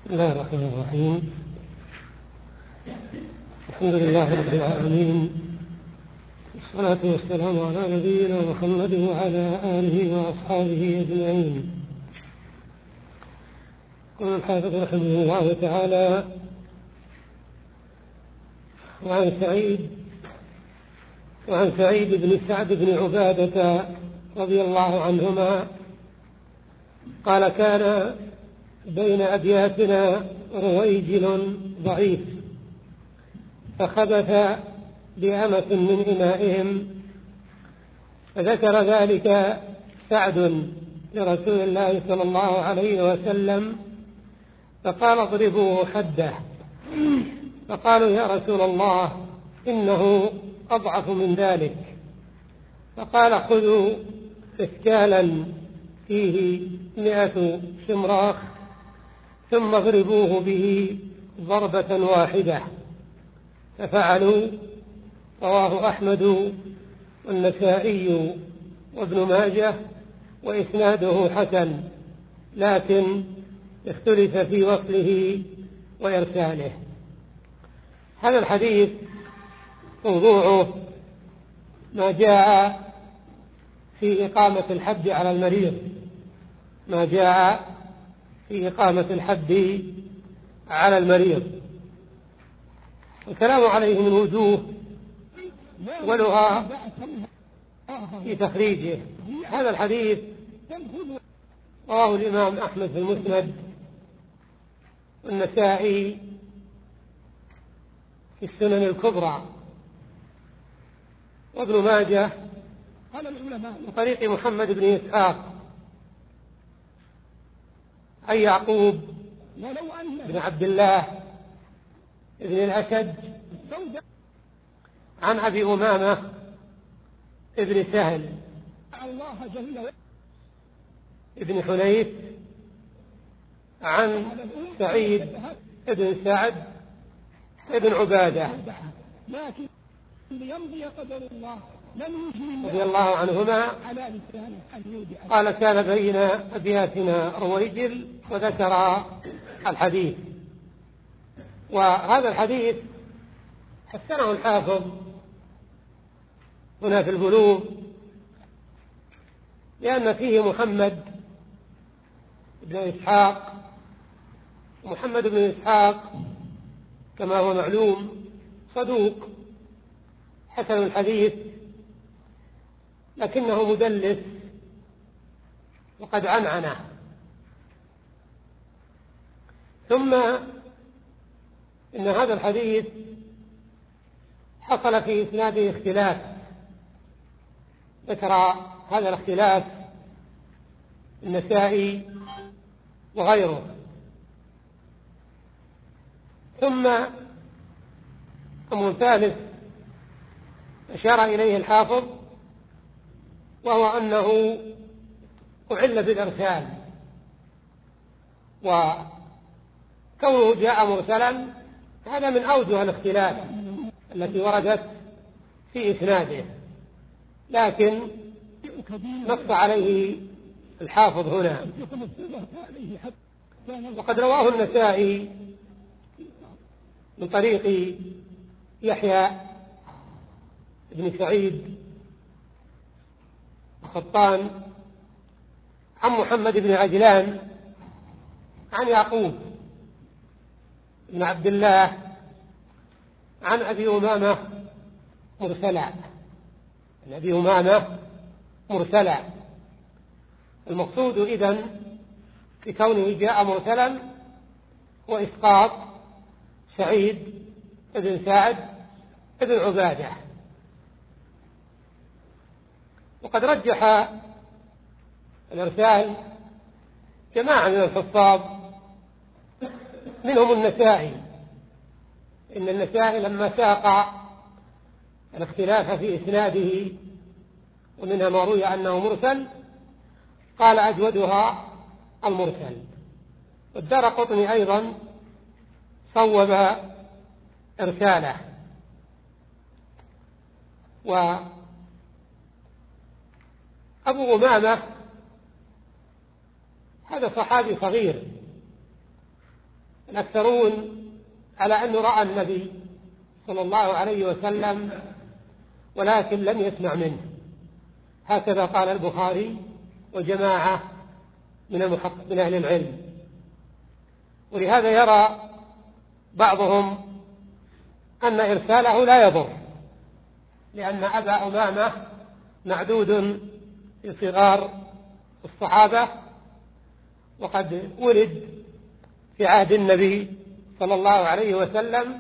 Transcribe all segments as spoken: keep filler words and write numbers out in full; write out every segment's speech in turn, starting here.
بسم الله الرحمن الرحيم. الحمد لله رب العالمين، والصلاة والسلام على نبينا محمد وعلى آله وأصحابه أجمعين. قال الحافظ رحمه الله تعالى: وعن سعيد وعن سعيد بن سعد بن عبادة رضي الله عنهما قال: كان بين أبياتنا رويجل ضعيف، فخبث بأمة من إنائهم، فذكر ذلك سعد لرسول الله صلى الله عليه وسلم، فقال: اضربوه حده. فقالوا: يا رسول الله، إنه أضعف من ذلك. فقال: خذوا إسكالا فيه مئة شمراخ ثم اضربوه به ضربة واحدة. ففعلوا. رواه أحمد والنسائي وابن ماجه، وإسناده حسن، لكن اختلف في وصله وإرساله. هذا الحديث موضوعه ما جاء في إقامة الحد على المريض ما جاء في إقامة الحد على المريض والكلام عليه من وجوه ولها في تخريجه. هذا الحديث رواه الإمام أحمد في المسند، والنسائي في السنن الكبرى، وابن ماجه من طريق محمد بن إسحاق عن يعقوب بن عبد الله بن الأشج عن أبي أمامة بن سهل بن حنيف عن سعيد بن سعد بن عبادة رضي الله عنهما قال: كان بين أبياتنا رويجل، وذكر الحديث. وهذا الحديث حسنه الحافظ هنا في البلوغ، لأن فيه محمد بن إسحاق، محمد بن إسحاق كما هو معلوم صدوق حسن الحديث، لكنه مدلس وقد عنعنه. ثم إن هذا الحديث حصل في إسناده اختلاف، ذكر هذا الاختلاف النسائي وغيره. ثم أمر ثالث أشار إليه الحافظ، وهو أنه أعل بالإرسال، وكونه جاء مرسلا هذا من أوجه الاختلاف التي وردت في إسناده، لكن نص عليه الحافظ هنا. وقد رواه النسائي من طريق يحيى بن سعيد القطان عن محمد بن عجلان عن يعقوب بن عبد الله عن أبي أمامة مرسلا عن أبي أمامة مرسلا. المقصود إذن بكونه جاء مرسلا هو إسقاط سعيد بن سعد بن عبادة. وقد رجح الإرسال جماعة من الحفاظ، منهم النسائي. إن النسائي لما ساق الاختلاف في إسناده ومنها ما روي أنه مرسل قال: أجودها المرسل. والدارقطني أيضا صوب إرساله. وأبو أمامة هذا صحابي صغير الأكثرون على أنه رأى النبي صلى الله عليه وسلم ولكن لم يسمع منه، هكذا قال البخاري وجماعة من المحقق من أهل العلم. ولهذا يرى بعضهم أن إرساله لا يضر، لأن أبا أمامة معدود في صغار الصحابة، وقد ولد في عهد النبي صلى الله عليه وسلم،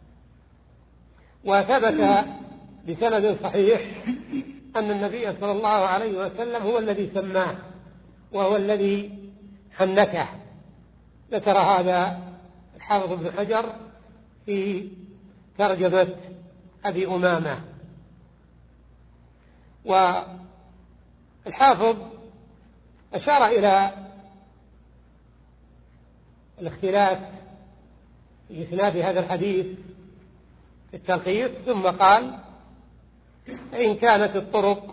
وثبت بسند صحيح أن النبي صلى الله عليه وسلم هو الذي سماه وهو الذي حنكه. ذكر هذا الحافظ ابن حجر في ترجمة أبي أمامة. والحافظ أشار إلى الاختلاف في إسناد هذا الحديث في التلخيص، ثم قال: إن كانت الطرق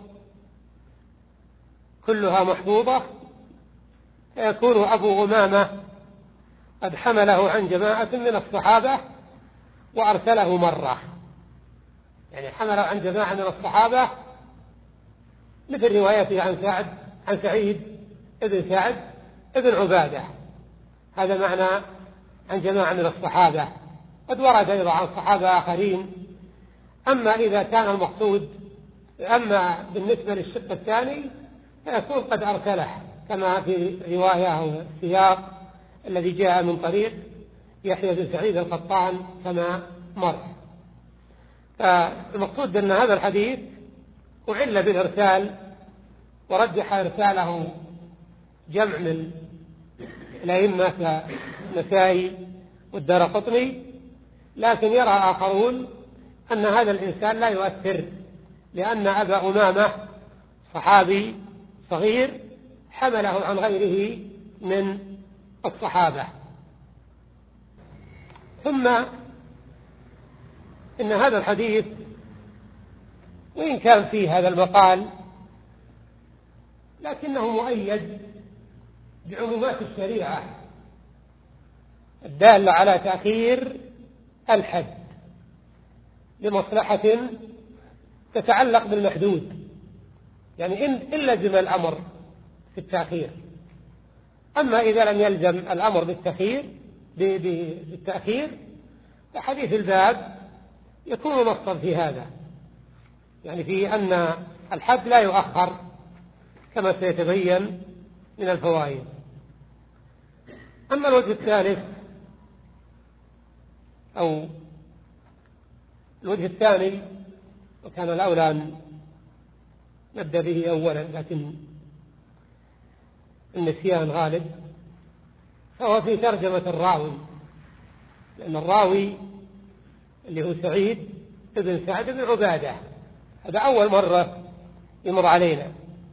كلها محفوظة فيكون أبو أمامة قد حمله عن جماعة من الصحابة وأرسله مرة، يعني حمله عن جماعة من الصحابة مثل روايته عن سعد عن سعيد ابن سعد ابن عبادة، هذا معنى عن جماعة من الصحابة. قد ورد أيضا عن صحابة آخرين. أما إذا كان المقصود أما بالنسبة للشق الثاني فيكون قد أرسله، كما في رواية أو سياق الذي جاء من طريق يحيى بن سعيد القطان كما مر. فالمقصود أن هذا الحديث أعل بالإرسال، ورجح إرساله جمع من الأئمة كالنسائي والدارقطني، لكن يرى آخرون أن هذا الإنسان لا يؤثر، لأن أبا أمامة صحابي صغير حمله عن غيره من الصحابة. ثم إن هذا الحديث وإن كان فيه هذا المقال لكنه مؤيد بعمومات الشريعة الدالة على تأخير الحد لمصلحة تتعلق بالمحدود، يعني إن لزم الأمر في التأخير. أما إذا لم يلزم الأمر بالتأخير بالتأخير فحديث الباب يكون نصا في هذا، يعني في أن الحد لا يؤخر كما سيتبين من الفوائد. أما الوجه الثالث أو الوجه الثاني، وكان الأولى أن نبدأ به أولا لكن النسيان غالب، فهو في ترجمة الراوي، لأن الراوي اللي هو سعيد بن سعد بن عبادة هذا أول مرة يمر علينا،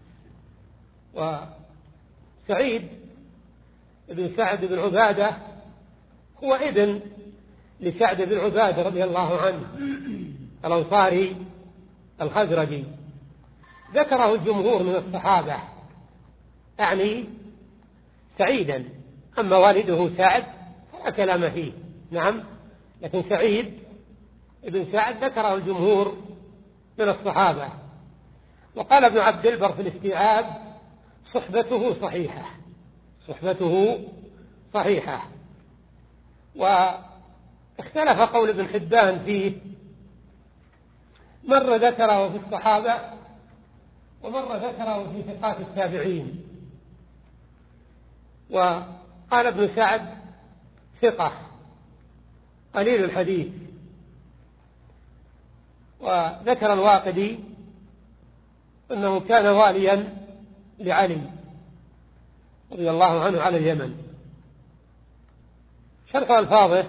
وسعيد بن سعد بن عبادة هو ابن لسعد بن عبادة رضي الله عنه الأنصاري الخزرجي، ذكره الجمهور من الصحابة يعني سعيدا. أما والده سعد فلا كلام فيه، نعم، لكن سعيد بن سعد ذكره الجمهور من الصحابة. وقال ابن عبد البر في الاستيعاب: صحبته صحيحة، صحبته صحيحة. واختلف قول ابن حبان فيه، مرة ذكره في الصحابة ومرة ذكره في ثقات التابعين. وقال ابن سعد: ثقة قليل الحديث. وذكر الواقدي أنه كان واليا لعلي رضي الله عنه على اليمن. شرح ألفاظه: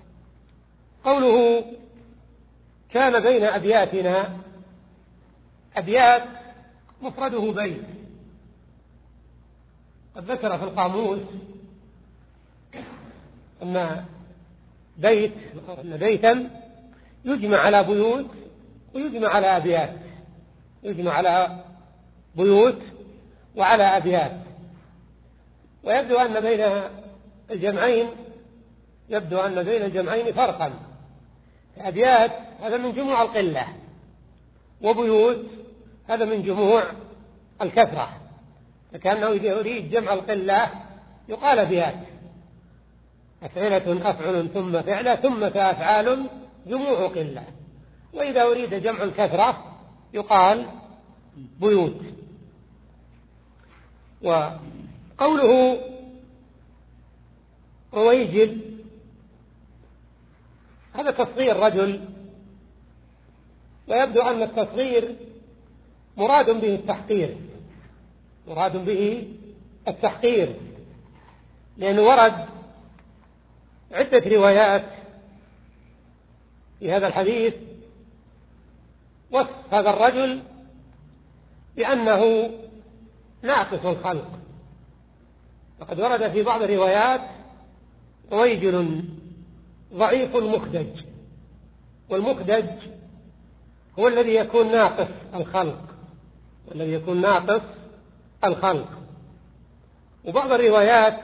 قوله كان بين أبياتنا، أبيات مفرده بيت، قد ذكر في القاموس أن بيت أن بيتا يجمع على بيوت ويجمع على أبيات، يجمع على بيوت وعلى أبيات. ويبدو أن بين الجمعين يبدو أن بين الجمعين فرقا. أبيات هذا من جموع القلة، وبيوت هذا من جموع الكثرة، فكأنه إذا يريد جمع القلة يقال أبيات، أفعلة أفعل ثم فعلة ثم فأفعال جموع قلة، وإذا أريد جمع الكثرة يقال بيوت. وقوله رويجل هذا تصغير رجل، ويبدو أن التصغير مراد به التحقير، مراد به التحقير، لأنه ورد عدة روايات في هذا الحديث وصف هذا الرجل بأنه ناقص الخلق. وقد ورد في بعض الروايات رويجل ضعيف مخدج، والمخدج هو الذي يكون ناقص الخلق، والذي يكون ناقص الخلق. وبعض الروايات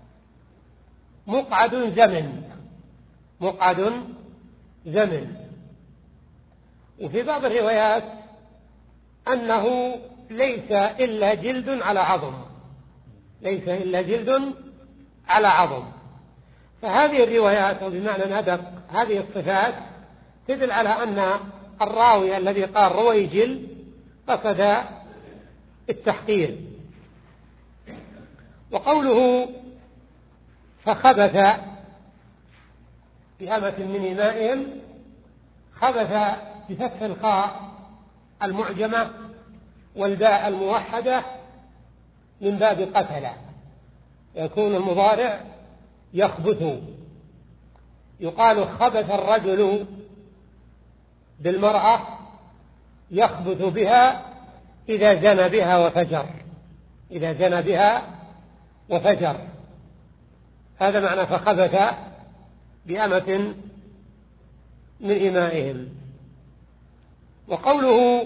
مقعد زمن، مقعد زمن. وفي بعض الروايات أنه ليس إلا جلد على عظم، ليس إلا جلد على عظم. فهذه الروايات أو بمعنى أدق هذه الصفات تدل على أن الراوي الذي قال رويجل قصد التحقير. وقوله فخبث بأمة من إمائهم، خبث بفتح الخاء المعجمة والباء الموحدة من باب قتل، يكون المضارع يخبث. يقال خبث الرجل بالمرأة يخبث بها إذا زنى بها وفجر، إذا زنى بها وفجر، هذا معنى فخبث بأمة من إمائهم. وقوله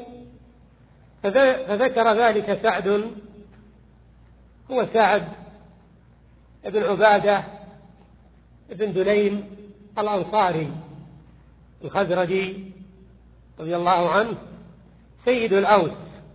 فذكر ذلك سعد، هو سعد ابن عبادة ابن دليم الأنصاري الخزرجي رضي الله عنه، سيد الأوس،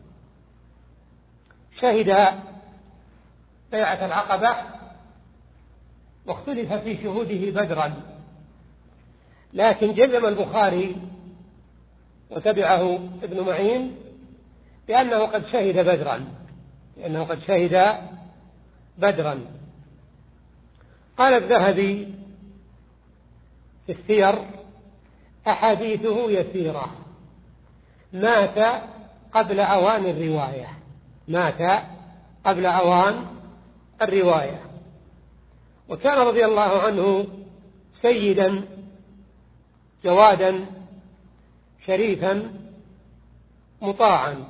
شهد بيعة العقبة، واختلف في شهوده بدرا، لكن جزم البخاري وتبعه ابن معين بأنه قد شهد بدرا، لأنه قد شهد بدرا. قال الذهبي في السير أحاديثه يسيرة، مات قبل أوان الرواية، مات قبل أوان الرواية. وكان رضي الله عنه سيدا جوادا شريفا مطاعا،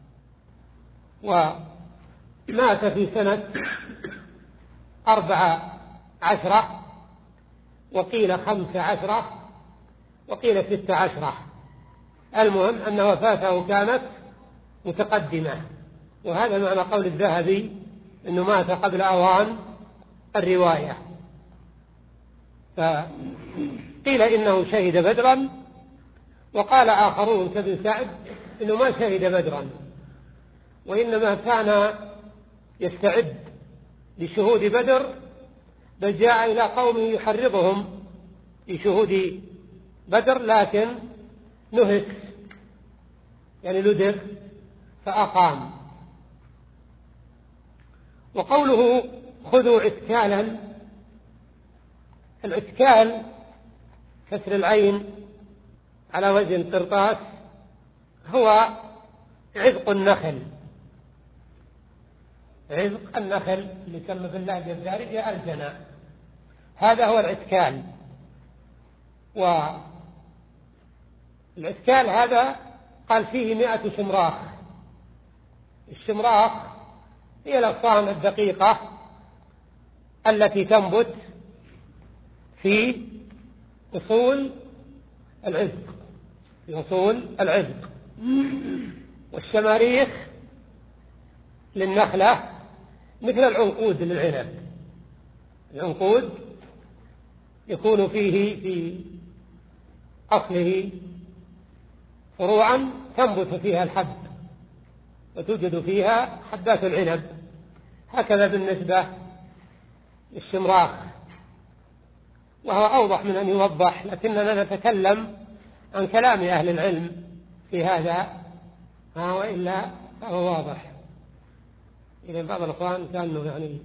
ومات في سنة أربع عشرة، وقيل خمس عشرة، وقيل ست عشرة. المهم أن وفاته كانت متقدمة، وهذا معنى قول الذهبي أنه مات قبل أوان الرواية. فقيل إنه شهد بدرا، وقال آخرون كابن سعد إنه ما شهد بدرا، وإنما كان يستعد لشهود بدر، بل جاء إلى قوم يحرضهم لشهود بدر، لكن نهك يعني لدغ فأقام. وقوله خذوا عسكالا، العسكال كسر العين على وزن قرطاس هو عذق النخل، عذق النخل اللي يسمى باللهجة الدارجة الجنة، هذا هو العسكال. والعسكال هذا قال فيه مئة شمراخ. الشمراخ هي الأغصان الدقيقة التي تنبت في أصول العذق، في أصول العذق. والشماريخ للنخلة مثل العنقود للعنب، العنقود يكون فيه في أصله فروعا تنبت فيها الحب وتوجد فيها حبات العنب. هكذا بالنسبة للشمراخ، وهو أوضح من أن يوضح، لكننا نتكلم عن كلام أهل العلم في هذا، وإلا فهو واضح. إذا بعض الأخوان كانوا يعني.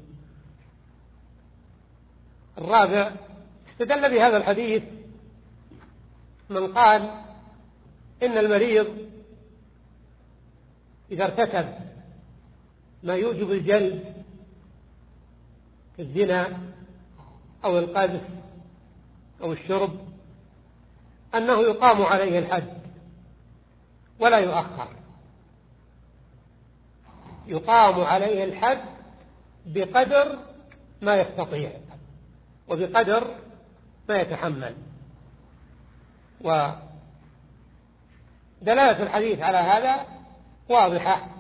الرابع، استدل بهذا الحديث من قال إن المريض إذا ارتكب ما يوجب الجلد كالزنا أو القذف أو الشرب أنه يقام عليه الحد ولا يؤخر، يقام عليه الحد بقدر ما يستطيع وبقدر ما يتحمل. ودلالة الحديث على هذا واضحة،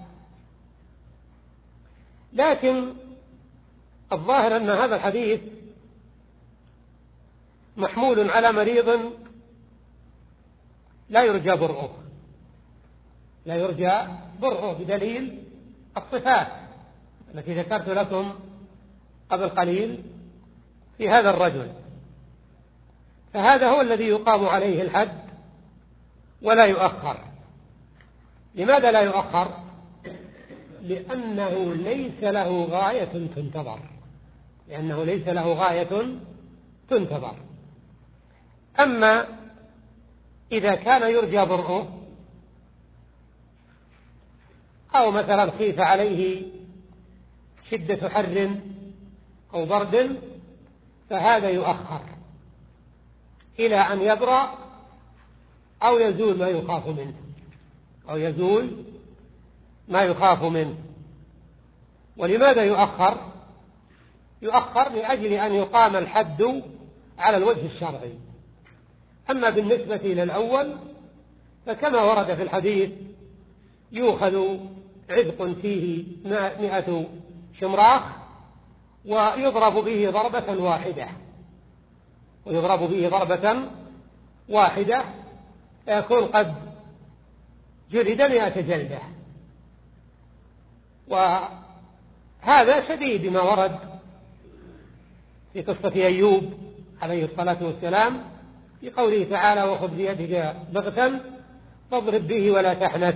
لكن الظاهر أن هذا الحديث محمول على مريض لا يرجى برؤه، لا يرجى برؤه بدليل الصفات التي ذكرت لكم قبل قليل في هذا الرجل، فهذا هو الذي يقام عليه الحد ولا يؤخر. لماذا لا يؤخر؟ لأنه ليس له غاية تنتظر، لأنه ليس له غاية تنتظر. أما إذا كان يرجى برؤه أو مثلا خيف عليه شدة حر أو برد فهذا يؤخر إلى أن يبرأ أو يزول ما يخاف منه أو يزول ما يخاف منه. ولماذا يؤخر؟ يؤخر لأجل أن يقام الحد على الوجه الشرعي. أما بالنسبة إلى الأول فكما ورد في الحديث يؤخذ عذق فيه مئة شمراخ ويضرب به ضربة واحدة ويضرب به ضربة واحدة فيكون قد جلد مئة جلدة. وهذا شديد ما ورد في قصة أيوب عليه الصلاة والسلام في قوله تعالى وخذ بيدك ضغطا فاضرب به ولا تحنث.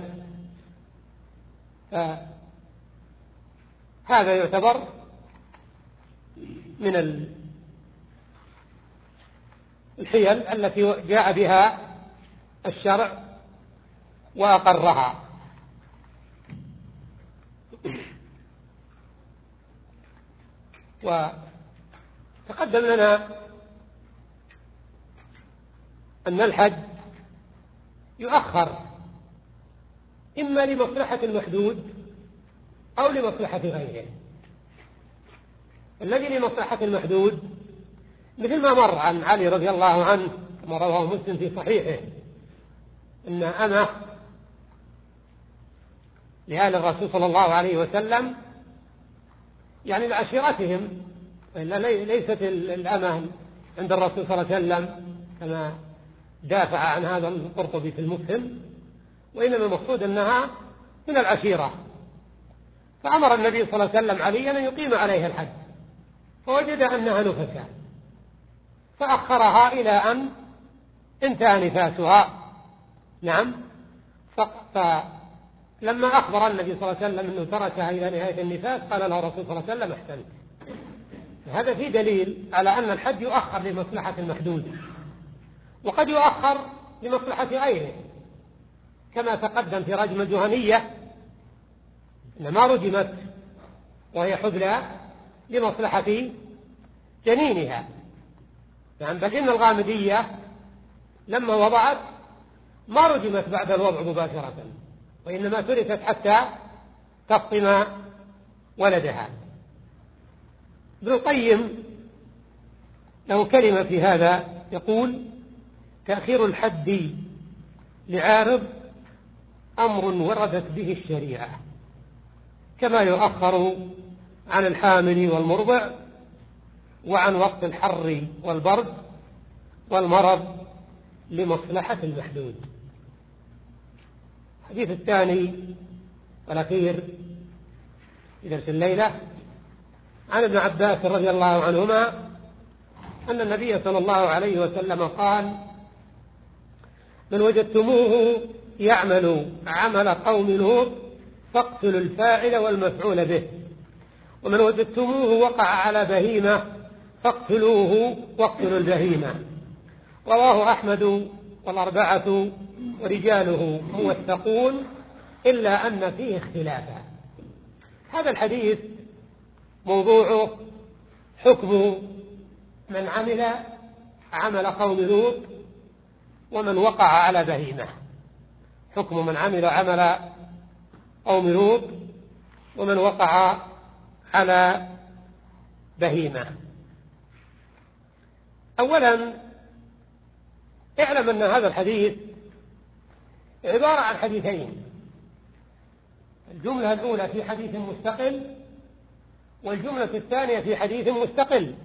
هذا يعتبر من الحيل التي جاء بها الشرع وأقرها. وتقدم لنا أن الحد يؤخر إما لمصلحة المحدود أو لمصلحة غيره. الذي لمصلحة المحدود مثل ما مر عن علي رضي الله عنه كما رواه مسلم في صحيحه إن أمه لآل الرسول صلى الله عليه وسلم يعني لعشيرتهم، وإلا ليست الأمة عند الرسول صلى الله عليه وسلم كما دافع عن هذا القرطبي في المفهم، وإنما المقصود أنها من العشيرة. فأمر النبي صلى الله عليه وسلم عليا أن يقيم عليها الحد فوجد أنها نفسا فأخرها إلى أن انتهى نفاسها. نعم. فلما أخبر النبي صلى الله عليه وسلم أنه تركها إلى نهاية النفاس قال له الرسول صلى الله عليه وسلم احسنت. هذا فيه دليل على أن الحد يؤخر لمصلحة المحدود وقد يؤخر لمصلحة غيره، كما تقدم في رجم الجهنية إنما رجمت وهي حبلى لمصلحة جنينها. يعني بل إن الغامدية لما وضعت ما رجمت بعد الوضع مباشرة، وإنما تركت حتى تفطم ولدها. ابن القيم له كلمة في هذا يقول تأخير الحد لعارض أمر وردت به الشريعة كما يؤخر عن الحامل والمرضع وعن وقت الحر والبرد والمرض لمصلحة المحدود. الحديث الثاني والأخير في درس الليلة عن ابن عباس رضي الله عنهما أن النبي صلى الله عليه وسلم قال: من وجدتموه يعمل عمل قوم لوط فاقتلوا الفاعل والمفعول به، ومن وجدتموه وقع على بهيمة فاقتلوه واقتلوا البهيمة. رواه أحمد والأربعة ورجاله موثقون إلا أن فيه اختلافا. هذا الحديث موضوعه حكم من عمل عمل قوم لوط ومن وقع على بهيمة. حكم من عمل عمل قوم لوط ومن وقع على بهيمة. أولا اعلم أن هذا الحديث عبارة عن حديثين، الجملة الأولى في حديث مستقل والجملة الثانية في حديث مستقل.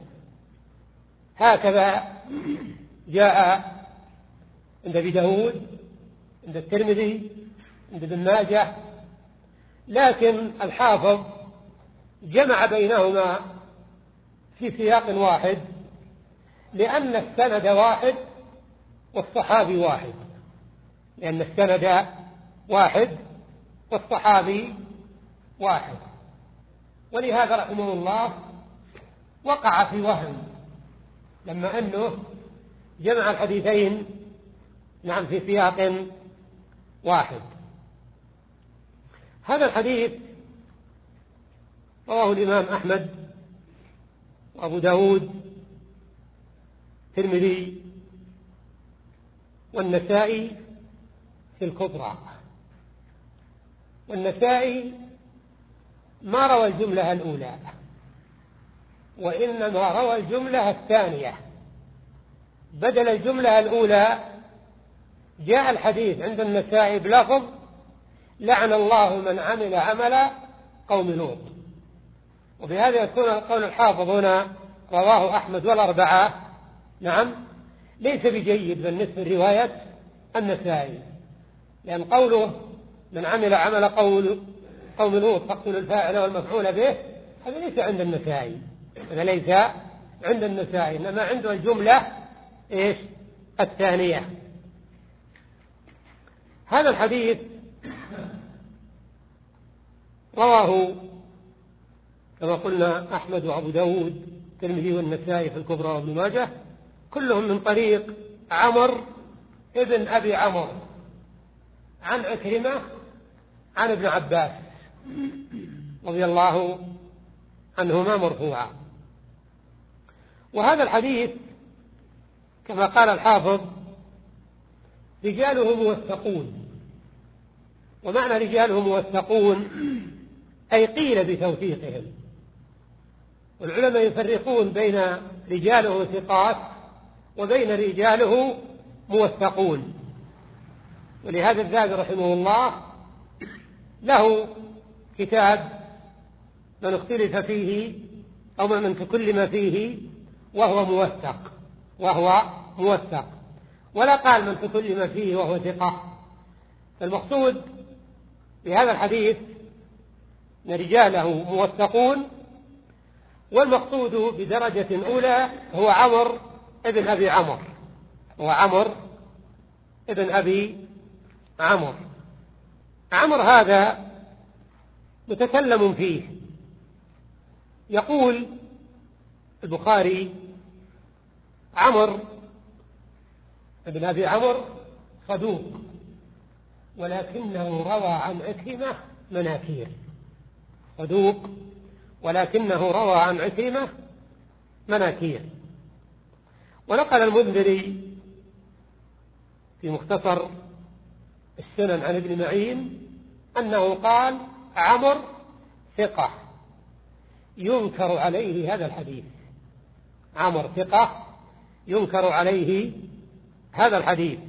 هكذا جاء عند أبي داود، عند الترمذي، عند ابن ماجه، لكن الحافظ جمع بينهما في سياق واحد لأن السند واحد والصحابي واحد، لأن السند واحد والصحابي واحد، ولهذا رحمه الله وقع في وهم لما أنه جمع الحديثين نعم في سياق واحد. هذا الحديث رواه الإمام أحمد وأبو داود الترمذي والنسائي في الكبرى. والنسائي ما روى الجملة الأولى وإنما روى الجملة الثانية. بدل الجملة الأولى جاء الحديث عند النسائي بلفظ: لعن الله من عمل عمل قوم لوط. وبهذا يكون قول الحافظ هنا رواه أحمد والأربعة نعم ليس بجيد بالنسبة لرواية النسائي، لأن قوله من عمل عمل قوم لوط فاقتلوا الفاعل والمفعول به هذا ليس عند النسائي، هذا ليس عند النسائي، إنما عنده الجملة إيش الثانية. هذا الحديث رواه كما قلنا أحمد وأبو داود الترمذي والنسائي في الكبرى وابن ماجه، كلهم من طريق عمر ابن أبي عمر عن عكرمة عن ابن عباس رضي الله عنهما مرفوعا. وهذا الحديث كما قال الحافظ رجاله موثقون. ومعنى رجاله موثقون أي قيل بتوثيقهم، والعلماء يفرقون بين رجاله ثقات وبين رجاله موثقون. ولهذا الذهبي رحمه الله له كتاب من اختلف فيه أو من تكلم فيه وهو موثق وهو موثق ولا قال من تكلم فيه وهو ثقة. المقصود بهذا الحديث أن رجاله موثقون، والمقصود بدرجة أولى هو عمر ابن أبي عمر هو عمر ابن أبي عمر. عمر هذا متكلم فيه. يقول البخاري: عمر ابن أبي عمر صدوق ولكنه روى عن عكرمة مناكير. صدوق ولكنه روى عن عكرمة مناكير. ونقل المنذري في مختصر السنن عن ابن معين أنه قال: عمر ثقة ينكر عليه هذا الحديث. عمر ثقة ينكر عليه هذا الحديث.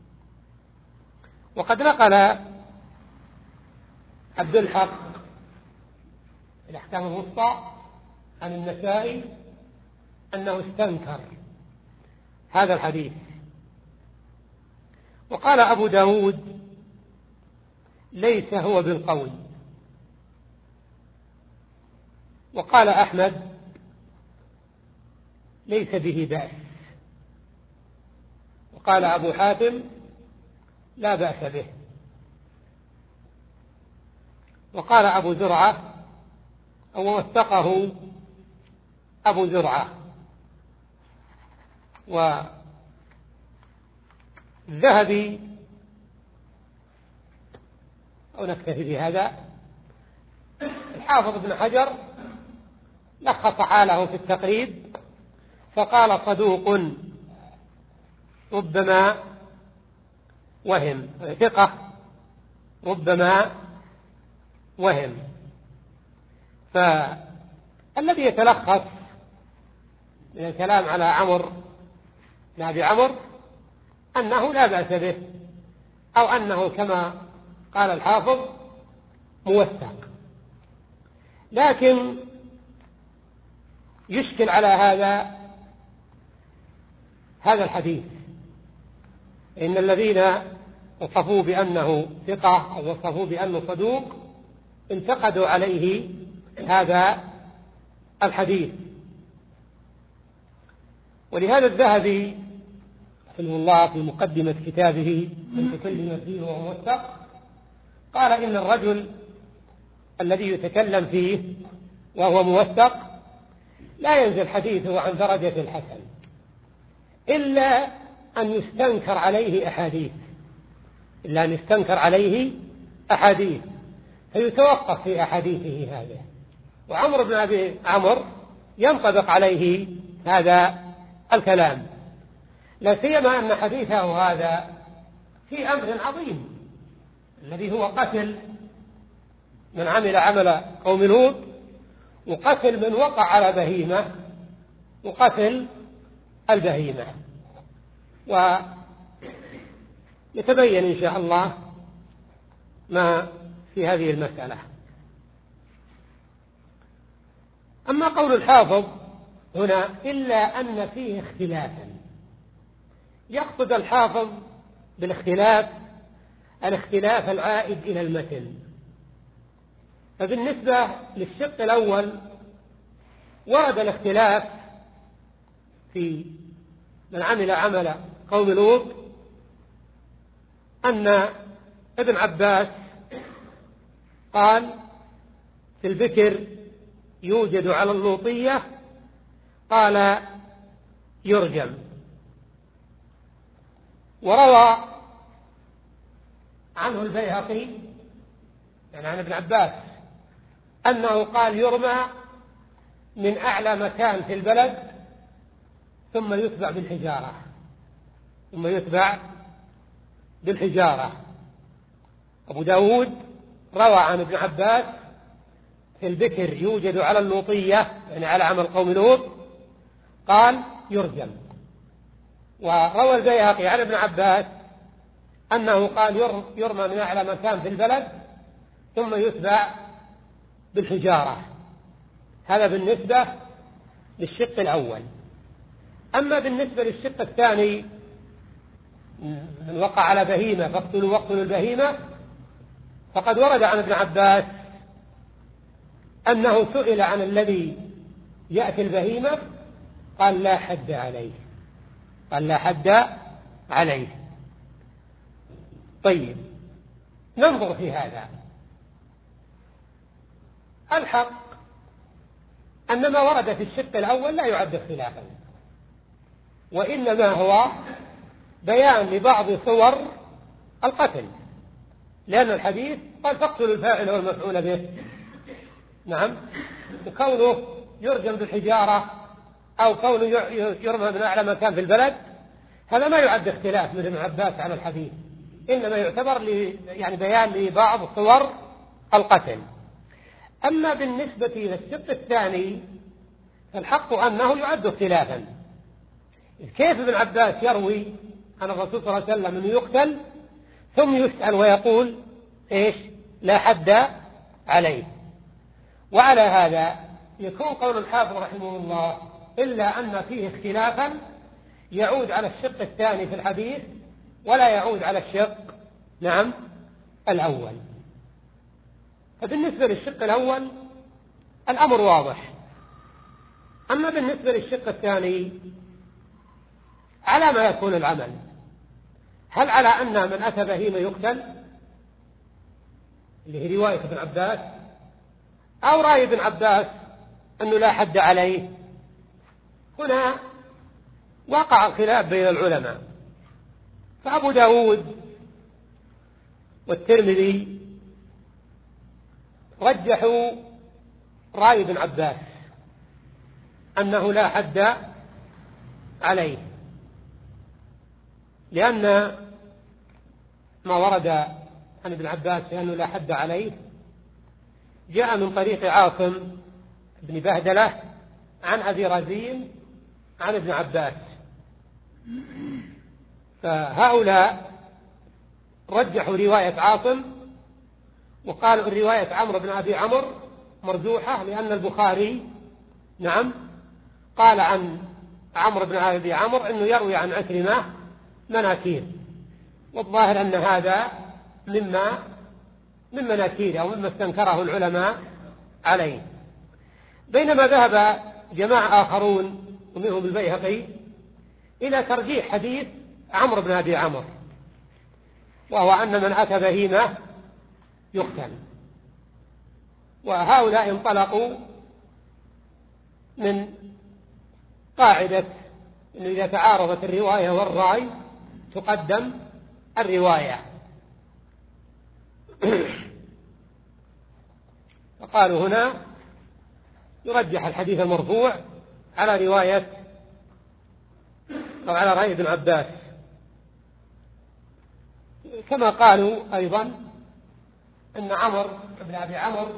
وقد نقل عبد الحق الأحكام الوسطى عن النسائي أنه استنكر هذا الحديث. وقال أبو داود ليس هو بالقوي. وقال أحمد ليس به بأس. وقال أبو حاتم لا بأس به. وقال أبو زرعة أو وثقه أبو زرعة. والذهبي أو نكتفي بهذا. الحافظ ابن حجر لخص حاله في التقريب فقال صدوق ربما وهم، ثقة ربما وهم. فالذي يتلخص من الكلام على عمرو بن أبي عمرو أنه لا بأس به، أو أنه كما قال الحافظ موثق. لكن يشكل على هذا هذا الحديث، إن الذين وصفوه بأنه ثقة أو وصفوه بأنه صدوق انتقدوا عليه هذا الحديث. ولهذا الذهبي رحمه الله في مقدمة كتابه من تكلم فيه وهو موثق قال إن الرجل الذي يتكلم فيه وهو موثق لا ينزل حديثه عن درجة الحسن إلا أن يستنكر عليه أحاديث إلا أن يستنكر عليه أحاديث فيتوقف في أحاديثه هذا. وعمرو بن أبي عمرو ينطبق عليه هذا الكلام، لا سيما أن حديثه هذا في أمر عظيم الذي هو قتل من عمل عمل قوم لوط، وقتل من وقع على بهيمة، وقتل البهيمة. ويتبين إن شاء الله ما في هذه المسألة. أما قول الحافظ هنا إلا أن فيه اختلافا، يقصد الحافظ بالاختلاف الاختلاف العائد إلى المتن. فبالنسبة للشق الأول ورد الاختلاف في من عمل عمل قوم لوط أن ابن عباس قال في البكر يوجد على اللوطية قال يرجم. وروى عنه البيهقي يعني عن ابن عباس أنه قال يرمى من أعلى مكان في البلد ثم يتبع بالحجارة ثم يتبع بالحجارة. أبو داود روى عن ابن عباس في البكر يوجد على اللوطية يعني على عمل قوم لوط قال يرجم. وروى البيهقي عن ابن عباس أنه قال يرمى من أعلى مكان في البلد ثم يتبع بالحجارة. هذا بالنسبة للشق الأول. أما بالنسبة للشق الثاني من وقع على بهيمة فاقتلوا واقتلوا البهيمة، فقد ورد عن ابن عباس أنه سئل عن الذي يأتي البهيمة قال لا حد عليه قال لا حد عليه. طيب ننظر في هذا. الحق أن ما ورد في الشق الأول لا يعد اختلافا، وإنما هو بيان لبعض صور القتل، لأن الحديث قال فاقتلوا الفاعل والمفعول به. نعم، كونه يرجم بالحجارة أو كونه يرمى من أعلى مكان في البلد هذا ما يعد اختلاف من ابن عباس على الحديث، إنما يعتبر لي يعني بيان لبعض صور القتل. أما بالنسبة إلى الشق الثاني فالحق أنه يعد اختلافا. كيف ابن عباس يروي عن الرسول صلى الله عليه وسلم أنه يقتل ثم يسأل ويقول إيش لا حد عليه؟ وعلى هذا يكون قول الحافظ رحمه الله إلا أن فيه اختلافا يعود على الشق الثاني في الحديث ولا يعود على الشق نعم الأول. فبالنسبة للشق الأول الأمر واضح. أما بالنسبة للشق الثاني على ما يكون العمل؟ هل على أن من أتى بهيمة يقتل اللي هي رواية ابن عباس، أو رأي ابن عباس أنه لا حد عليه؟ هنا وقع الخلاف بين العلماء، فأبو داود والترمذي رجحوا رأي ابن عباس أنه لا حد عليه، لأن ما ورد عن ابن عباس بأنه لا حد عليه جاء من طريق عاصم بن بهدلة عن أبي رزين عن ابن عباس، فهؤلاء رجحوا رواية عاصم وقالوا رواية عمرو بن أبي عمرو مرجوحة، لأن البخاري نعم قال عن عمرو بن أبي عمرو أنه يروي عن عكرمة مناكير، والظاهر أن هذا مما من مناكير أو مما استنكره العلماء عليه. بينما ذهب جماعة آخرون ومنهم البيهقي إلى ترجيح حديث عمرو بن أبي عمرو، وهو أن من أتى بهيمة يقتل. وهؤلاء انطلقوا من قاعدة أنه إذا تعارضت الرواية والرأي تقدم الرواية، فقالوا هنا يرجح الحديث المرفوع على رواية أو على رأي ابن عباس، كما قالوا أيضا أن عمرو بن أبي عمرو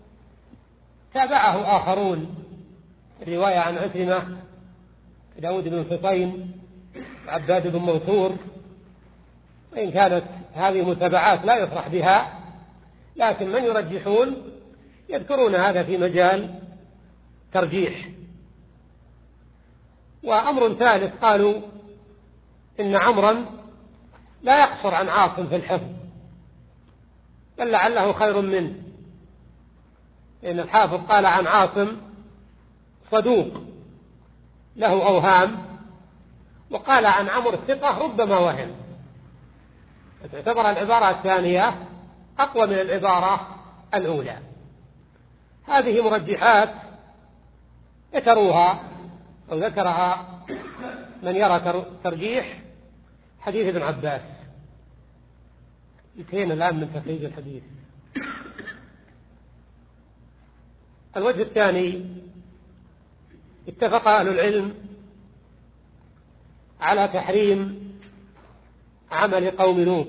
تابعه آخرون الرواية عن عكرمة داود بن فطين عباد بن منصور، وإن كانت هذه متابعات لا يصرح بها، لكن من يرجحون يذكرون هذا في مجال ترجيح. وأمر ثالث قالوا إن عمرا لا يقصر عن عاصم في الحفظ، بل لعله خير منه، لأن الحافظ قال عن عاصم صدوق له أوهام، وقال عن عمرو الثقة ربما وهم، تعتبر العبارة الثانية أقوى من العبارة الأولى. هذه مرجحات ذكروها أو ذكرها من يرى ترجيح حديث ابن عباس. انتهينا الآن من تخريج الحديث. الوجه الثاني، اتفق أهل العلم على تحريم عمل قوم لوط،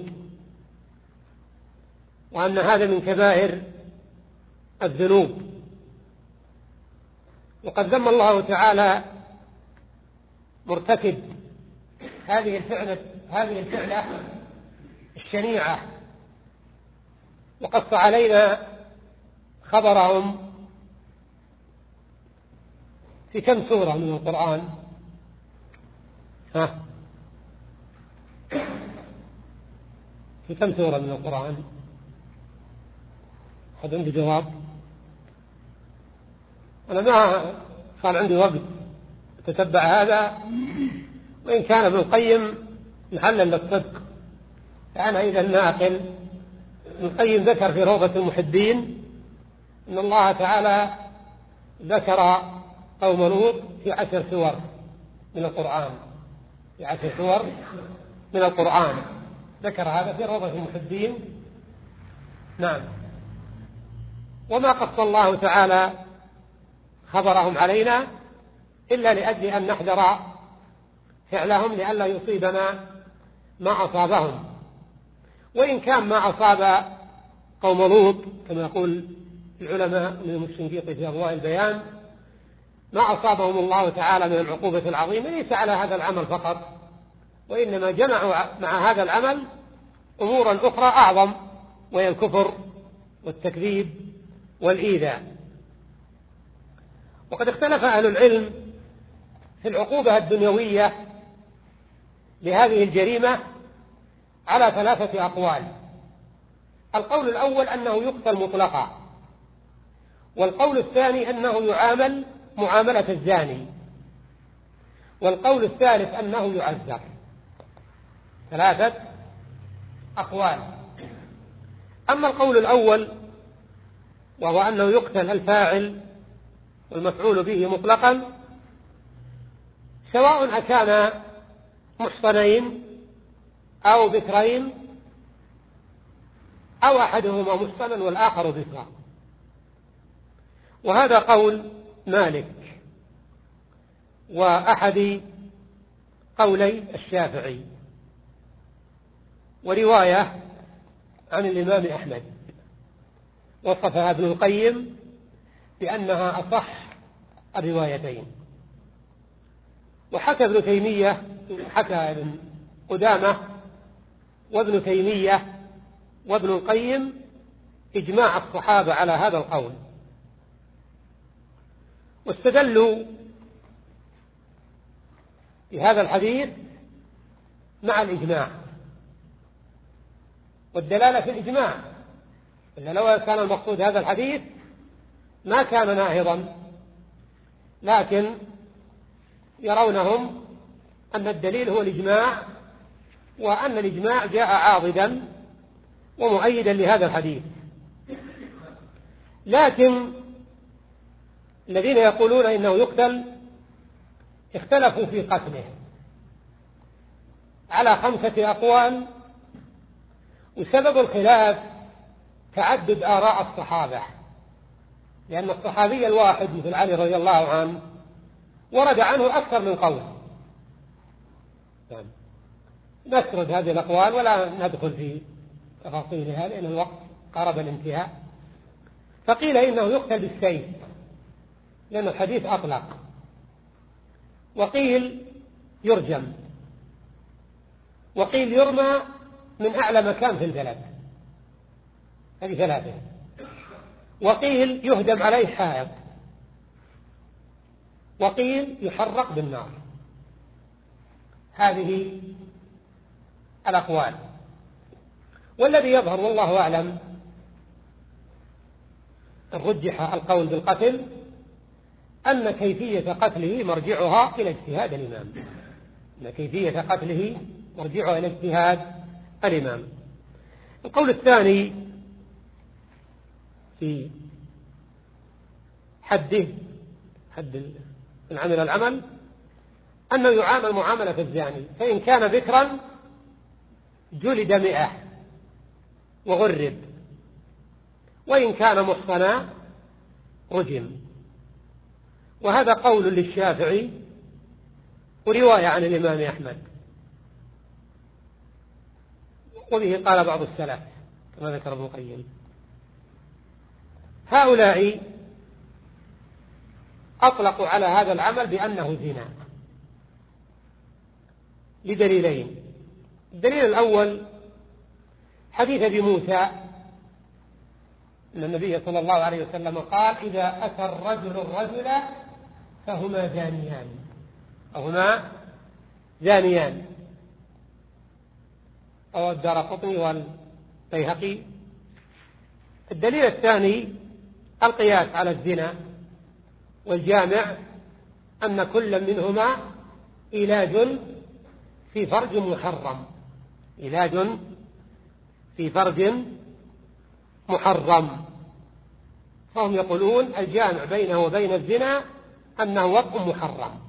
وأن هذا من كبائر الذنوب، وقد ذم الله تعالى مرتكب هذه الفعلة هذه الفعلة الشنيعة، وقص علينا خبرهم في كم سورة من القرآن؟ ها؟ في كم سورة من القرآن؟ أحد عنده جواب؟ أنا ما كان عندي وقت أتتبع هذا، وإن كان ابن القيم محلا للصدق فأنا إذا ناقل. ابن القيم ذكر في روضة المحبين أن الله تعالى ذكر قوم لوط في عشر سور من القرآن، في عشر سور من القرآن ذكر هذا في روضة المحبين. نعم. وما قص الله تعالى خبرهم علينا إلا لأجل أن نحذر فعلهم لئلا يصيبنا ما أصابهم، وإن كان ما أصاب قوم لوط كما يقول العلماء من الشنقيطي في أضواء البيان، ما أصابهم الله تعالى من العقوبة العظيمة ليس على هذا العمل فقط، وإنما جمعوا مع هذا العمل أمورا أخرى أعظم، وهي الكفر والتكذيب والإيذاء. وقد اختلف أهل العلم في العقوبة الدنيوية لهذه الجريمة على ثلاثة أقوال. القول الأول أنه يقتل مطلقا، والقول الثاني أنه يعامل معاملة الزاني، والقول الثالث أنه يعذر. ثلاثة أقوال. أما القول الأول وهو أنه يقتل الفاعل والمفعول به مطلقا، سواء أكان محصنين أو بكرين أو أحدهما محصنا والآخر بكرا، وهذا قول مالك وأحد قولي الشافعي، ورواية عن الإمام أحمد وصفها ابن القيم بأنها أصح الروايتين. وحكى ابن تيمية حكى ابن قدامة وابن تيمية وابن القيم إجماع الصحابة على هذا القول، واستدلوا بهذا الحديث مع الإجماع، والدلالة في الإجماع، إلا لو كان المقصود هذا الحديث ما كان ناهضا، لكن يرونهم أن الدليل هو الإجماع، وأن الإجماع جاء عاضدا ومؤيدا لهذا الحديث. لكن الذين يقولون إنه يقتل اختلفوا في قتله على خمسة أقوال، وسبب الخلاف تعدد آراء الصحابة، لأن الصحابي الواحد مثل علي رضي الله عنه ورد عنه أكثر من قول. نسرد هذه الأقوال ولا ندخل في تفاصيلها لأن الوقت قرب الانتهاء. فقيل إنه يقتل بالسيف لأن الحديث أطلق، وقيل يرجم، وقيل يرمى من أعلى مكان في البلد، هذه ثلاثة، وقيل يهدم عليه حائط، وقيل يحرق بالنار. هذه الأقوال، والذي يظهر والله أعلم رجح القول بالقتل أن كيفية قتله مرجعها إلى اجتهاد الإمام، أن كيفية قتله مرجعها إلى اجتهاد الإمام. القول الثاني في حده، حد من عمل العمل، أنه يعامل معاملة الزاني، فإن كان ذكرا جلد مئة وغرب، وإن كان محصنا رجم. وهذا قول للشافعي ورواية عن الإمام أحمد، وبه قال بعض السلف كما ذكر ابن القيم. هؤلاء أطلقوا على هذا العمل بأنه زنا لدليلين. الدليل الأول حديث أبي موسى أن النبي صلى الله عليه وسلم قال: إذا أتى الرجل الرجل فهما زانيان، فهما زانيان. أو الدارقطني والبيهقي. الدليل الثاني القياس على الزنا، والجامع أن كل منهما علاج في فرج محرم، علاج في فرج محرم. فهم يقولون الجامع بينه وبين الزنا أنه وطء محرم،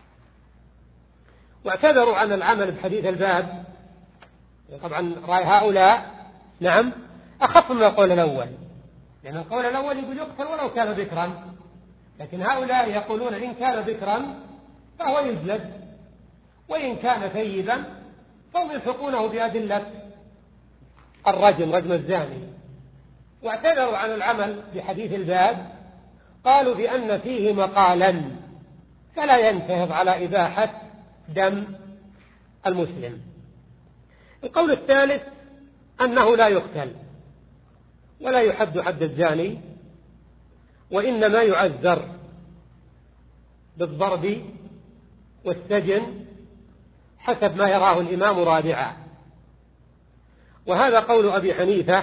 واعتذروا عن العمل بحديث الباب. طبعا رأي هؤلاء نعم أخف من القول الأول، لأن القول الأول يقول يقتل ولو كان ذكرا، لكن هؤلاء يقولون إن كان ذكرا فهو يجلد، وإن كان ثيبا فهم يلحقونه بأدلة الرجم، رجم الزاني. واعتذروا عن العمل بحديث الباب، قالوا بأن فيه مقالا فلا ينتهض على إباحة دم المسلم. القول الثالث أنه لا يقتل ولا يحد حد الزاني، وإنما يعذر بالضرب والسجن حسب ما يراه الإمام رابعا. وهذا قول أبي حنيفة،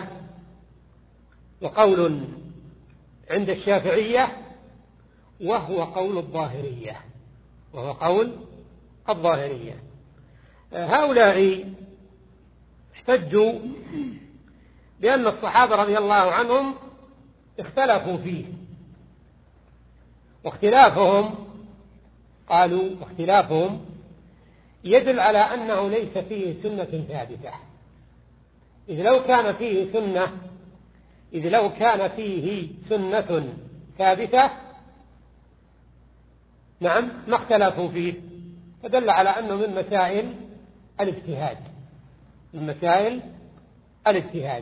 وقول عند الشافعية، وهو قول الظاهرية وهو قول الظاهرية. هؤلاء احتجوا بأن الصحابة رضي الله عنهم اختلفوا فيه، واختلافهم قالوا واختلافهم يدل على أنه ليس فيه سنة ثابتة، إذ لو كان فيه سنة إذ لو كان فيه سنة ثابتة نعم ما اختلفوا فيه، فدل على أنه من مسائل الاجتهاد من مسائل الاجتهاد.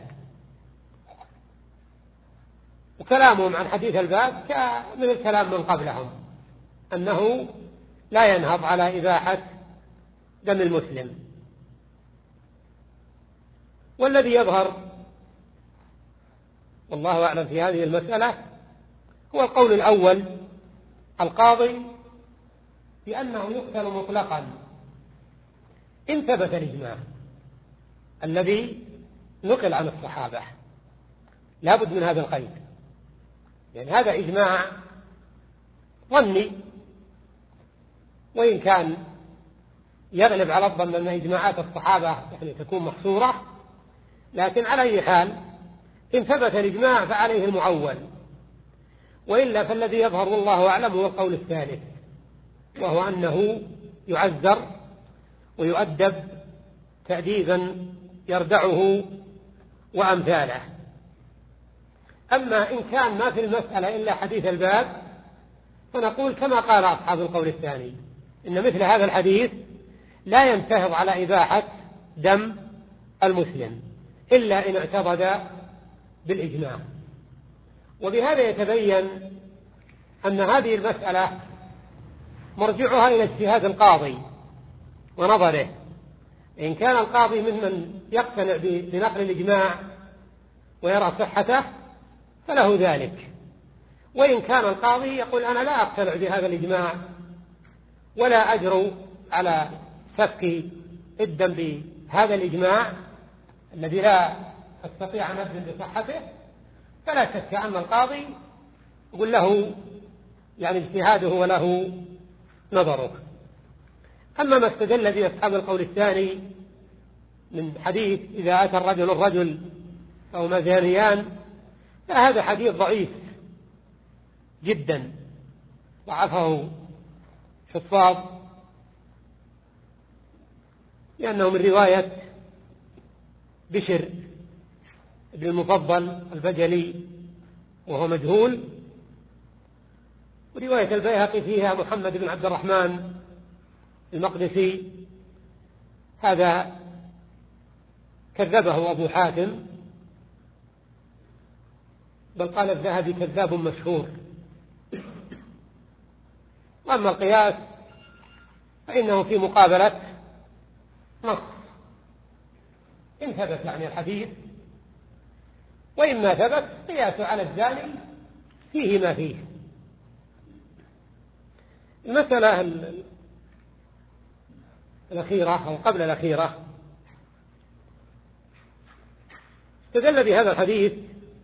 وكلامهم عن حديث الباب من الكلام من قبلهم، أنه لا ينهض على إباحة دم المسلم. والذي يظهر والله أعلم في هذه المسألة هو القول الأول القاضي بأنه يقتل مطلقا إن ثبت الإجماع الذي نقل عن الصحابة. لا بد من هذا القيد، يعني هذا إجماع ظني، وإن كان يغلب على الظن أن إجماعات الصحابة يعني تكون محصورة، لكن على أي حال إن ثبت الإجماع فعليه المعول، وإلا فالذي يظهر والله أعلم هو القول الثالث، وهو أنه يعذر ويؤدب تأديبا يردعه وأمثاله. أما إن كان ما في المسألة إلا حديث الباب فنقول كما قال أصحاب القول الثاني، إن مثل هذا الحديث لا ينتهض على إباحة دم المسلم إلا إن اعتضد بالإجماع. وبهذا يتبين أن هذه المسألة مرجعها إلى اجتهاد القاضي ونظره. إن كان القاضي ممن يقتنع بنقل الإجماع ويرى صحته فله ذلك، وإن كان القاضي يقول أنا لا أقتنع بهذا الإجماع ولا أجرؤ على سفك الدم بهذا الإجماع الذي لا أستطيع أن أجزم بصحته، فلا شك أن القاضي يقول له يعني اجتهاده وله نظره. أما ما استدل به أصحاب القول الثاني من حديث إذا أتى الرجل الرجل أو مزانيان، فهذا حديث ضعيف جدا، ضعفه حفاظ لأنه من رواية بشر بن المفضل البجلي وهو مجهول، ورواية البيهقي فيها محمد بن عبد الرحمن المقدسي، هذا كذبه أبو حاتم، بل قال الذهبي كذاب مشهور. وأما القياس فإنه في مقابلة نص، إن ثبت يعني الحديث، وإما ثبت قياس على الزاني فيه ما فيه. المسألة الأخيرة أو قبل الأخيرة استدل بهذا الحديث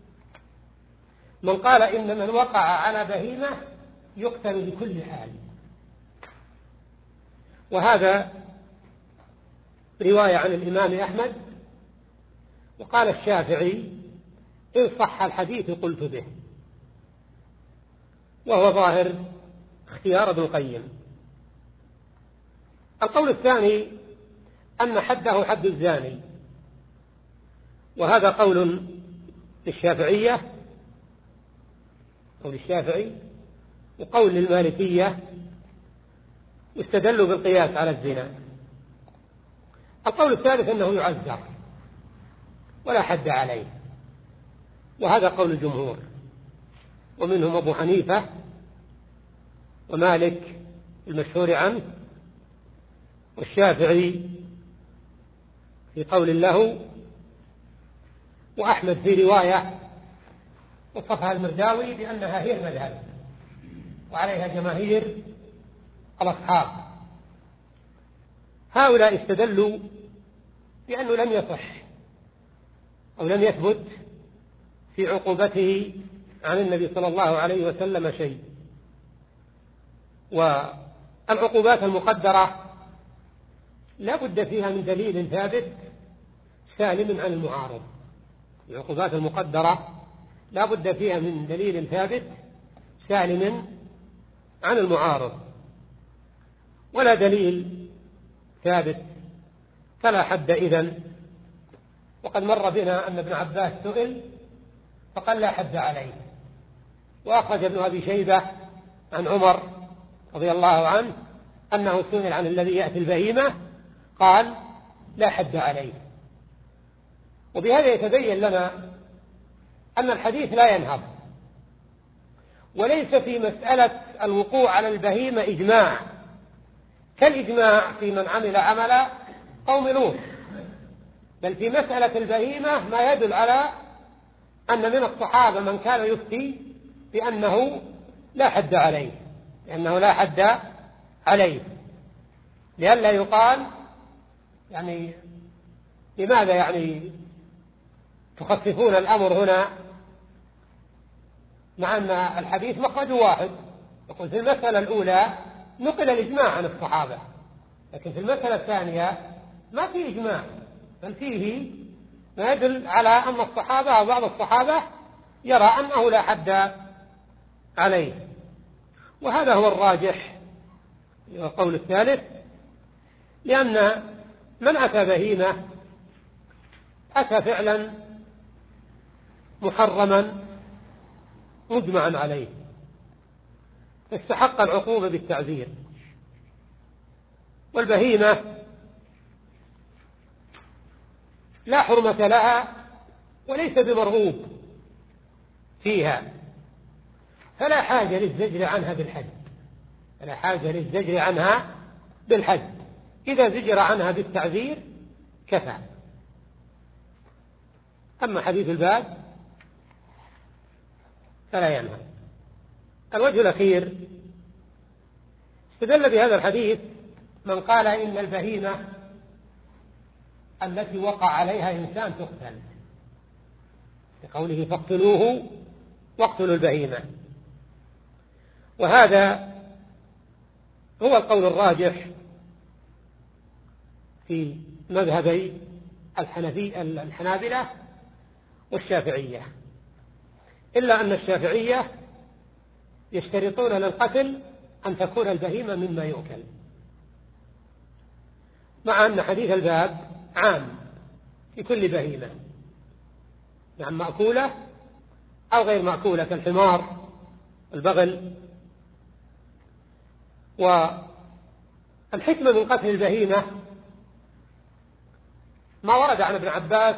من قال إن من وقع على بهيمة يقتل بكل حال، وهذا رواية عن الإمام أحمد. وقال الشافعي إن صح الحديث قلت به، وهو ظاهر اختيار ابن القيم. القول الثاني أن حده حد الزاني، وهذا قول للشافعية أو للشافعي وقول للمالكية، واستدلوا بالقياس على الزنا. القول الثالث أنه يعذر ولا حد عليه، وهذا قول الجمهور، ومنهم أبو حنيفة ومالك المشهور عنه، والشافعي في قول له، وأحمد في رواية وصفها المرداوي بأنها هي المذهب وعليها جماهير الأصحاب. هؤلاء استدلوا بأنه لم يصح أو لم يثبت في عقوبته عن النبي صلى الله عليه وسلم شيء. والعقوبات المقدرة لا بد فيها من دليل ثابت سالم عن المعارض. العقوبات المقدرة لا بد فيها من دليل ثابت سالم عن المعارض، ولا دليل ثابت فلا حد إذن. وقد مر بنا أن ابن عباس سئل فقال لا حد عليه، وأخرج ابن أبي شيبة عن عمر رضي الله عنه أنه سئل عن الذي يأتي البهيمة قال لا حد عليه. وبهذا يتبين لنا أن الحديث لا ينهض، وليس في مسألة الوقوع على البهيمة إجماع كالإجماع في من عمل عمل قوم لوط، بل في مسألة البهيمة ما يدل على أن من الصحابة من كان يفتي بأنه لا حد عليه، لأنه لا حد عليه، لئلا يقال يعني لماذا يعني تخففون الأمر هنا مع أن الحديث مخرج واحد. يقول في المسألة الأولى نقل الإجماع عن الصحابة، لكن في المسألة الثانية ما في إجماع، بل فيه ما يدل على أن الصحابة أو بعض الصحابة يرى أنه لا حد عليه. وهذا هو الراجح القول الثالث، لأن من أتى بهيمة أتى فعلا محرما مجمعا عليه، استحق العقوبة بالتعزير. والبهيمة لا حرمة لها وليس بمرغوب فيها، فلا حاجة للزجر عنها بالحد، فلا حاجة للزجر عنها بالحد، إذا زجر عنها بالتعزير كفى. أما حديث الباب فلا ينهى. الوجه الأخير استدل بهذا الحديث من قال إن البهيمة التي وقع عليها إنسان تقتل، بقوله فاقتلوه واقتلوا البهيمة، وهذا هو القول الراجح في مذهبي الحنفي الحنابلة والشافعية، إلا أن الشافعية يشترطون للقتل أن تكون البهيمة مما يؤكل، مع أن حديث الباب عام في كل بهيمة، نعم مأكولة أو غير مأكولة كالحمار البغل. والحكمة من قتل البهيمة ما ورد عن ابن عباس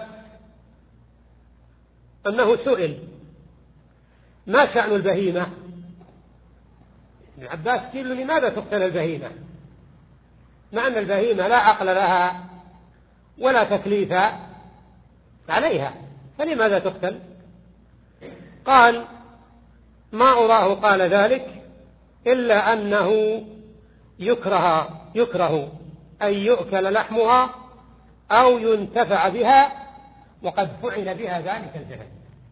أنه سئل ما شأن البهيمة، ابن عباس قيل لماذا تقتل البهيمة مع أن البهيمة لا عقل لها ولا تكليف عليها، فلماذا تقتل؟ قال ما أراه قال ذلك إلا أنه يكره, يكره أن يؤكل لحمها أو ينتفع بها، وقد فعل بها ذلك الجهل.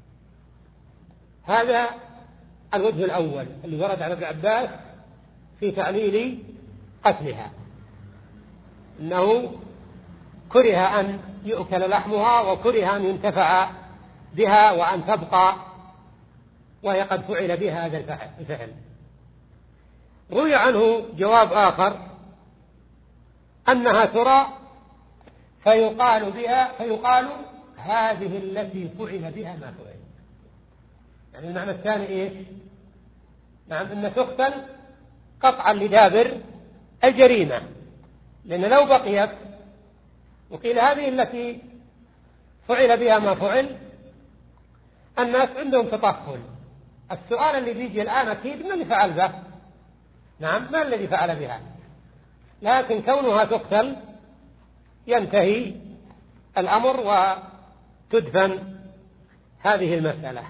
هذا الوجه الأول اللي ورد عن ابن عباس في تعليل قتلها، أنه كره أن يؤكل لحمها وكره أن ينتفع بها وأن تبقى وهي قد فعل بها هذا الفعل. روي عنه جواب آخر أنها ترى فيقال بها فيقال هذه التي فعل بها ما فعل. يعني المعنى الثاني إيش؟ نعم أن تقتل قطعا لدابر الجريمة، لأن لو بقيت وقيل هذه التي فعل بها ما فعل الناس عندهم تطفل. السؤال اللي بيجي الآن أكيد من اللي فعل به؟ نعم ما الذي فعل بها؟ لكن كونها تقتل ينتهي الأمر وتدفن هذه المسألة.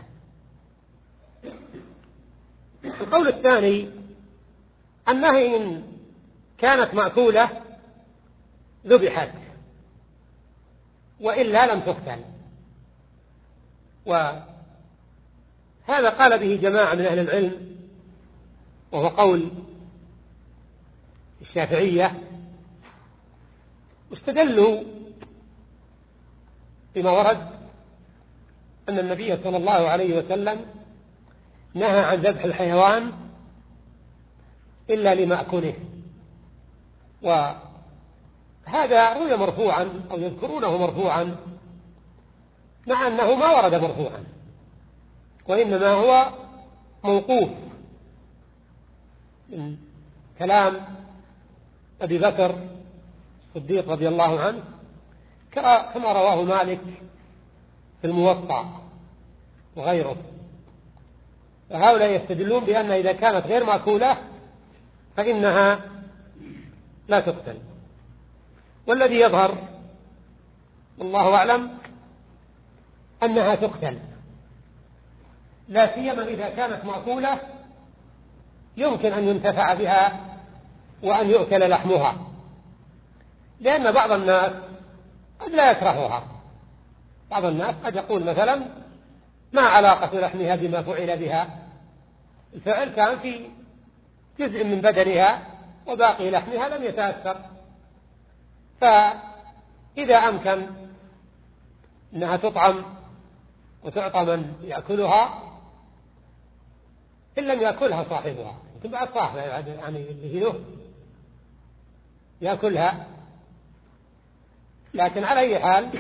القول الثاني أنها إن كانت مأكولة ذبحت، وإلا لم تقتل. وهذا قال به جماعة من أهل العلم، وهو قول الشافعية، واستدلوا بما ورد أن النبي صلى الله عليه وسلم نهى عن ذبح الحيوان إلا لمأكله. وهذا روي مرفوعا أو يذكرونه مرفوعا، مع أنه ما ورد مرفوعا، وإنما هو موقوف من كلام أبي بكر الصديق رضي الله عنه، كما رواه مالك في الموطأ وغيره. فهؤلاء يستدلون بأن إذا كانت غير مأكولة فإنها لا تقتل. والذي يظهر والله أعلم أنها تقتل، لا سيما إذا كانت مأكولة يمكن أن ينتفع بها وأن يؤكل لحمها، لأن بعض الناس قد لا يكرهها. بعض الناس قد يقول مثلا ما علاقة لحمها بما فعل بها، الفعل كان في جزء من بدنها وباقي لحمها لم يتأثر. فإذا أمكن أنها تطعم وتعطى من يأكلها إن لم يأكلها صاحبها، يمكن بعد صاحبها يعني اللي هي يأكلها، لكن على أي حال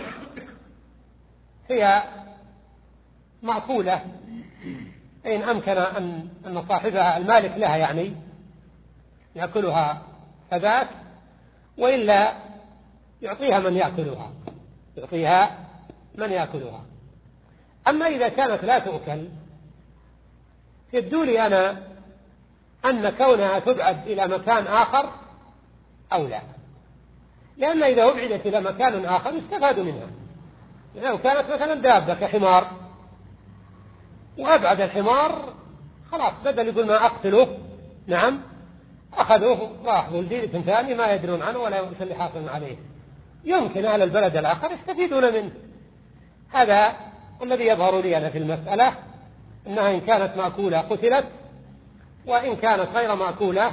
هي معقولة إن أمكن أن أن صاحبها المالك لها يعني يأكلها فذاك، وإلا يعطيها من يأكلها يعطيها من يأكلها. أما إذا كانت لا تؤكل يبدو لي أنا أن كونها تبعد إلى مكان آخر أولى، لأن إذا أبعدت إلى مكان آخر يستفاد منها. لو كانت مثلا دابة كحمار وأبعد الحمار خلاص، بدل يقول ما أقتله، نعم أخذوه راح ولدين ثاني ما يدرون عنه ولا يمكن اللي حاصل عليه، يمكن أهل البلد الآخر يستفيدون منه. هذا الذي يظهر لي أنا في المسألة، أنها إن كانت مأكولة قتلت، وإن كانت غير مأكولة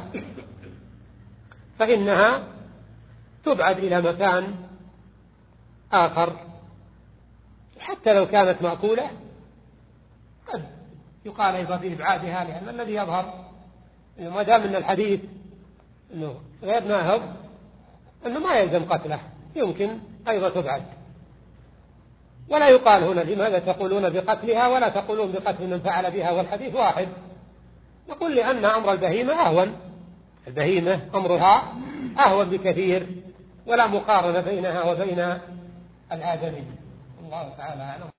فإنها تبعد إلى مكان آخر. حتى لو كانت مأكولة قد يقال أيضا بإبعادها، لأن الذي يظهر ما دام من الحديث أنه غير ناهض أنه ما يلزم قتله، يمكن أيضا تبعد. ولا يقال هنا لماذا تقولون بقتلها ولا تقولون بقتل من فعل بها، والحديث واحد. نقول لأن أمر البهيمة أهون، البهيمة أمرها أهون بكثير، ولا مقارنة بينها وبين الآدمي. الله تعالى أعلم.